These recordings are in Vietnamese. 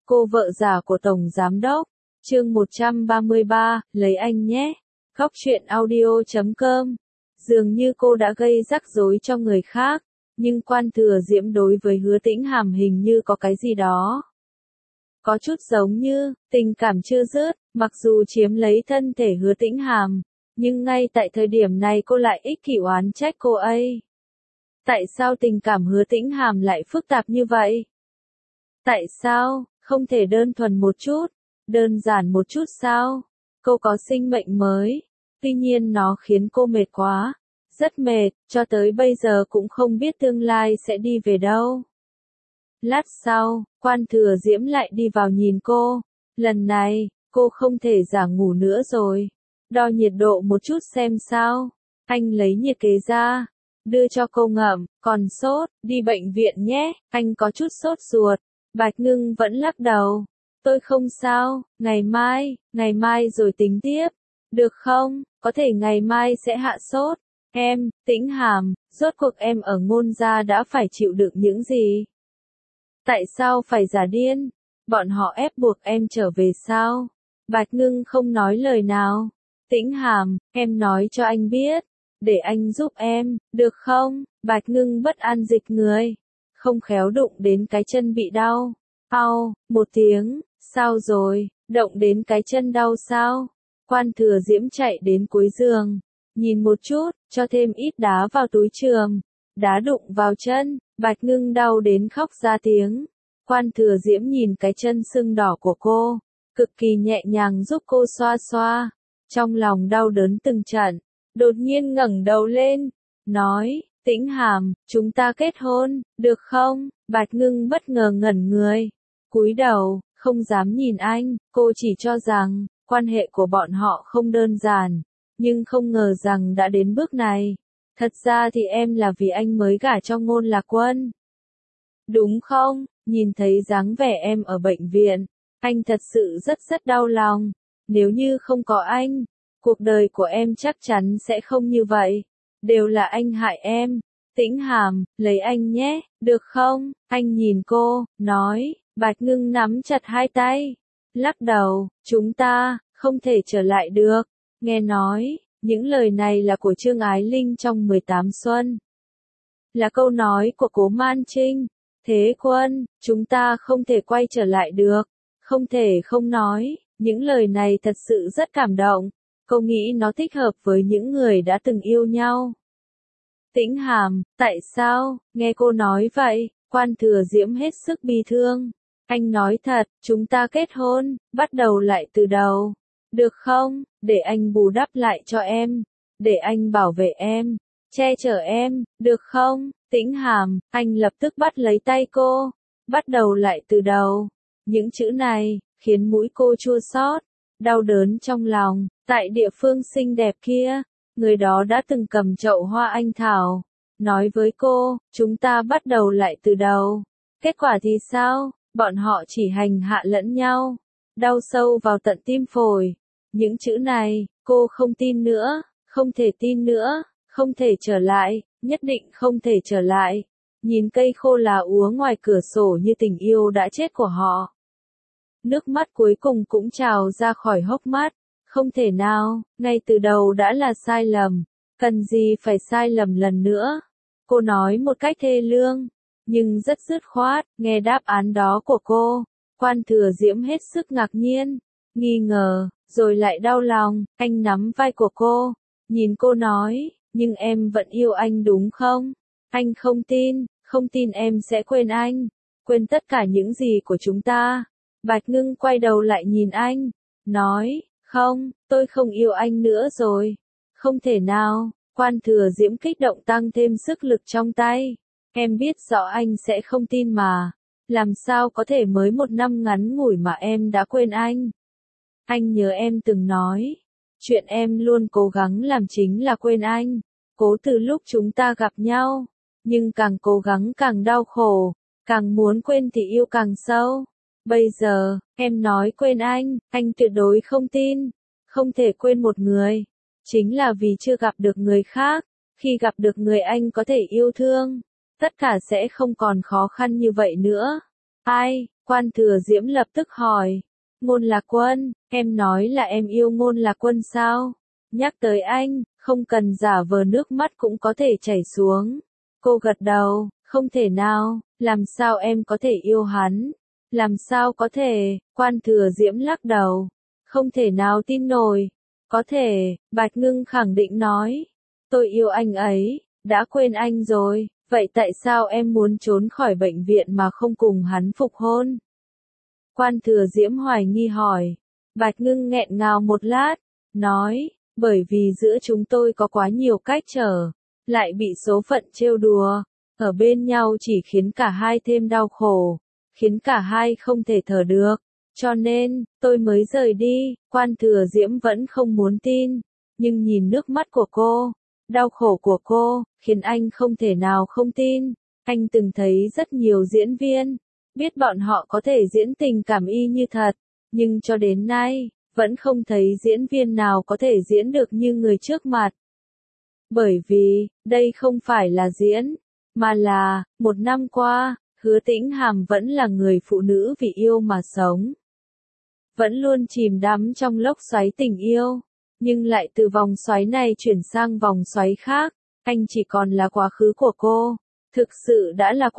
Cô vợ già của Tổng Giám Đốc. Chương 133, lấy anh nhé. Góc truyện audio.com. Dường như cô đã gây rắc rối cho người khác, nhưng Quan Thừa Diễm đối với Hứa Tĩnh Hàm hình như có cái gì đó. Có chút giống như, tình cảm chưa dứt, mặc dù chiếm lấy thân thể Hứa Tĩnh Hàm, nhưng ngay tại thời điểm này cô lại ích kỷ oán trách cô ấy. Tại sao tình cảm Hứa Tĩnh Hàm lại phức tạp như vậy? Tại sao, không thể đơn thuần một chút, đơn giản một chút sao? Cô có sinh mệnh mới, tuy nhiên nó khiến cô mệt quá, rất mệt, cho tới bây giờ cũng không biết tương lai sẽ đi về đâu. Lát sau, Quan Thừa Diễm lại đi vào nhìn cô, lần này, cô không thể giả ngủ nữa rồi. Đo nhiệt độ một chút xem sao, anh lấy nhiệt kế ra, đưa cho cô ngậm, còn sốt, đi bệnh viện nhé, anh có chút sốt ruột. Bạch Ngưng vẫn lắc đầu, tôi không sao, ngày mai rồi tính tiếp, được không, có thể ngày mai sẽ hạ sốt. Em, Tĩnh Hàm, rốt cuộc em ở Ngôn gia đã phải chịu đựng những gì? Tại sao phải giả điên? Bọn họ ép buộc em trở về sao? Bạch Ngưng không nói lời nào. Tĩnh Hàm, em nói cho anh biết, để anh giúp em, được không? Bạch Ngưng bất an dịch người, không khéo đụng đến cái chân bị đau. Au, một tiếng, sao rồi, động đến cái chân đau sao? Quan Thừa Diễm chạy đến cuối giường, nhìn một chút, cho thêm ít đá vào túi trường. Đá đụng vào chân, Bạch Ngưng đau đến khóc ra tiếng. Quan Thừa Diễm nhìn cái chân sưng đỏ của cô, cực kỳ nhẹ nhàng giúp cô xoa xoa. Trong lòng đau đớn từng trận, đột nhiên ngẩng đầu lên, nói, Tĩnh Hàm, chúng ta kết hôn, được không? Bạch Ngưng bất ngờ ngẩn người, cúi đầu, không dám nhìn anh, cô chỉ cho rằng, quan hệ của bọn họ không đơn giản, nhưng không ngờ rằng đã đến bước này. Thật ra thì em là vì anh mới gả cho Ngôn Lạc Quân. Đúng không? Nhìn thấy dáng vẻ em ở bệnh viện, anh thật sự rất đau lòng. Nếu như không có anh, cuộc đời của em chắc chắn sẽ không như vậy. Đều là anh hại em. Tĩnh Hàm, lấy anh nhé, được không? Anh nhìn cô, nói. Bạch Ngưng nắm chặt hai tay, lắc đầu, chúng ta, không thể trở lại được. Nghe nói, những lời này là của Trương Ái Linh trong 18 xuân. Là câu nói của Cố Man Trinh. Thế Quân, chúng ta không thể quay trở lại được. Không thể không nói, những lời này thật sự rất cảm động. Cô nghĩ nó thích hợp với những người đã từng yêu nhau. Tĩnh Hàm, tại sao? Nghe cô nói vậy, Quan Thừa Diễm hết sức bi thương. Anh nói thật, chúng ta kết hôn, bắt đầu lại từ đầu. Được không? Để anh bù đắp lại cho em. Để anh bảo vệ em. Che chở em, được không? Tĩnh Hàm, anh lập tức bắt lấy tay cô. Bắt đầu lại từ đầu. Những chữ này, khiến mũi cô chua xót, đau đớn trong lòng. Tại địa phương xinh đẹp kia, người đó đã từng cầm chậu hoa anh thảo. Nói với cô, chúng ta bắt đầu lại từ đầu. Kết quả thì sao? Bọn họ chỉ hành hạ lẫn nhau. Đau sâu vào tận tim phổi. Những chữ này, cô không tin nữa, không thể tin nữa, không thể trở lại, nhất định không thể trở lại. Nhìn cây khô lá úa ngoài cửa sổ như tình yêu đã chết của họ. Nước mắt cuối cùng cũng trào ra khỏi hốc mắt. Không thể nào, ngay từ đầu đã là sai lầm. Cần gì phải sai lầm lần nữa? Cô nói một cách thê lương, nhưng rất dứt khoát. Nghe đáp án đó của cô, Quan Thừa Diễm hết sức ngạc nhiên, nghi ngờ, rồi lại đau lòng. Anh nắm vai của cô, nhìn cô nói, nhưng em vẫn yêu anh đúng không? Anh không tin em sẽ quên anh, quên tất cả những gì của chúng ta. Bạch Ngưng quay đầu lại nhìn anh, nói, không, tôi không yêu anh nữa rồi. Không thể nào. Quan Thừa Diễm kích động tăng thêm sức lực trong tay. Em biết rõ anh sẽ không tin mà. Làm sao có thể mới một năm ngắn ngủi mà em đã quên anh? Anh nhớ em từng nói, chuyện em luôn cố gắng làm chính là quên anh. Cố từ lúc chúng ta gặp nhau, nhưng càng cố gắng càng đau khổ, càng muốn quên thì yêu càng sâu. Bây giờ, em nói quên anh tuyệt đối không tin. Không thể quên một người, chính là vì chưa gặp được người khác. Khi gặp được người anh có thể yêu thương, tất cả sẽ không còn khó khăn như vậy nữa. Ai, Quan Thừa Diễm lập tức hỏi. Ngôn Lạc Quân, em nói là em yêu Ngôn Lạc Quân sao? Nhắc tới anh, không cần giả vờ nước mắt cũng có thể chảy xuống. Cô gật đầu, không thể nào, làm sao em có thể yêu hắn? Làm sao có thể? Quan Thừa Diễm lắc đầu. Không thể nào tin nổi. Có thể, Bạch Ngưng khẳng định nói. Tôi yêu anh ấy, đã quên anh rồi, vậy tại sao em muốn trốn khỏi bệnh viện mà không cùng hắn phục hôn? Quan Thừa Diễm hoài nghi hỏi. Bạch Ngưng nghẹn ngào một lát, nói, bởi vì giữa chúng tôi có quá nhiều cách trở, lại bị số phận trêu đùa, ở bên nhau chỉ khiến cả hai thêm đau khổ, khiến cả hai không thể thở được, cho nên, tôi mới rời đi. Quan Thừa Diễm vẫn không muốn tin, nhưng nhìn nước mắt của cô, đau khổ của cô, khiến anh không thể nào không tin. Anh từng thấy rất nhiều diễn viên, biết bọn họ có thể diễn tình cảm y như thật, nhưng cho đến nay, vẫn không thấy diễn viên nào có thể diễn được như người trước mặt. Bởi vì, đây không phải là diễn, mà là, một năm qua, Hứa Tĩnh Hàm vẫn là người phụ nữ vì yêu mà sống. Vẫn luôn chìm đắm trong lốc xoáy tình yêu, nhưng lại từ vòng xoáy này chuyển sang vòng xoáy khác, anh chỉ còn là quá khứ của cô, thực sự đã là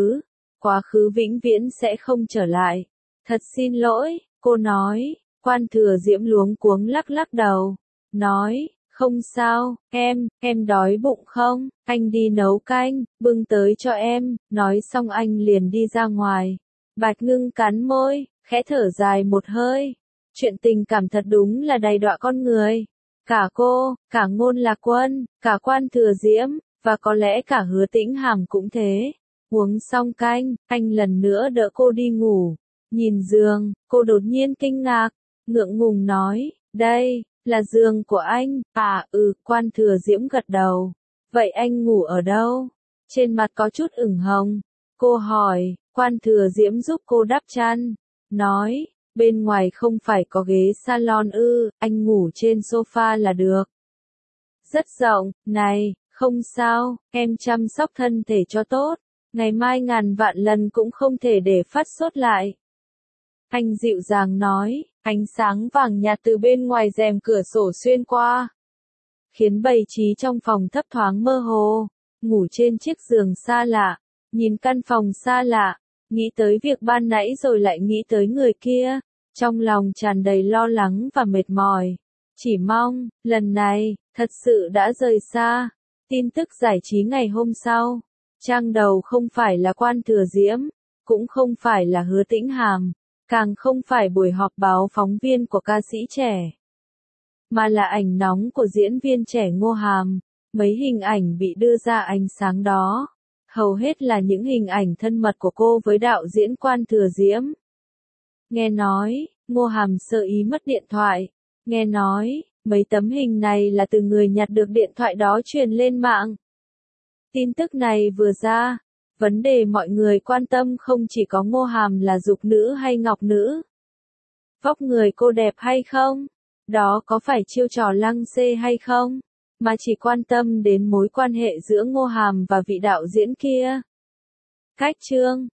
quá khứ vĩnh viễn sẽ không trở lại. Thật xin lỗi, cô nói. Quan Thừa Diễm luống cuống lắc lắc đầu, nói, không sao, em đói bụng không, anh đi nấu canh, bưng tới cho em, nói xong anh liền đi ra ngoài. Bạch Ngưng cắn môi, khẽ thở dài một hơi, chuyện tình cảm thật đúng là đầy đọa con người. Cả cô, cả Ngôn Lạc Quân, cả Quan Thừa Diễm, và có lẽ cả Hứa Tĩnh Hàm cũng thế. Uống xong canh, anh lần nữa đỡ cô đi ngủ. Nhìn giường, cô đột nhiên kinh ngạc, ngượng ngùng nói, đây, là giường của anh. Quan Thừa Diễm gật đầu. Vậy anh ngủ ở đâu? Trên mặt có chút ửng hồng. Cô hỏi, Quan Thừa Diễm giúp cô đắp chăn. Nói, bên ngoài không phải có ghế salon ư, anh ngủ trên sofa là được. Rất rộng, này, không sao, em chăm sóc thân thể cho tốt. Ngày mai ngàn vạn lần cũng không thể để phát sốt lại. Anh dịu dàng nói, ánh sáng vàng nhạt từ bên ngoài rèm cửa sổ xuyên qua, khiến bày trí trong phòng thấp thoáng mơ hồ. Ngủ trên chiếc giường xa lạ, nhìn căn phòng xa lạ, nghĩ tới việc ban nãy rồi lại nghĩ tới người kia, trong lòng tràn đầy lo lắng và mệt mỏi. Chỉ mong, lần này, thật sự đã rời xa. Tin tức giải trí ngày hôm sau. Trang đầu không phải là Quan Thừa Diễm, cũng không phải là Hứa Tĩnh Hàm, càng không phải buổi họp báo phóng viên của ca sĩ trẻ, mà là ảnh nóng của diễn viên trẻ Ngô Hàm. Mấy hình ảnh bị đưa ra ánh sáng đó, hầu hết là những hình ảnh thân mật của cô với đạo diễn Quan Thừa Diễm. Nghe nói, Ngô Hàm sơ ý mất điện thoại. Nghe nói, mấy tấm hình này là từ người nhặt được điện thoại đó truyền lên mạng. Tin tức này vừa ra, vấn đề mọi người quan tâm không chỉ có Ngô Hàm là dục nữ hay ngọc nữ. Vóc người cô đẹp hay không? Đó có phải chiêu trò lăng xê hay không? Mà chỉ quan tâm đến mối quan hệ giữa Ngô Hàm và vị đạo diễn kia. Cách chương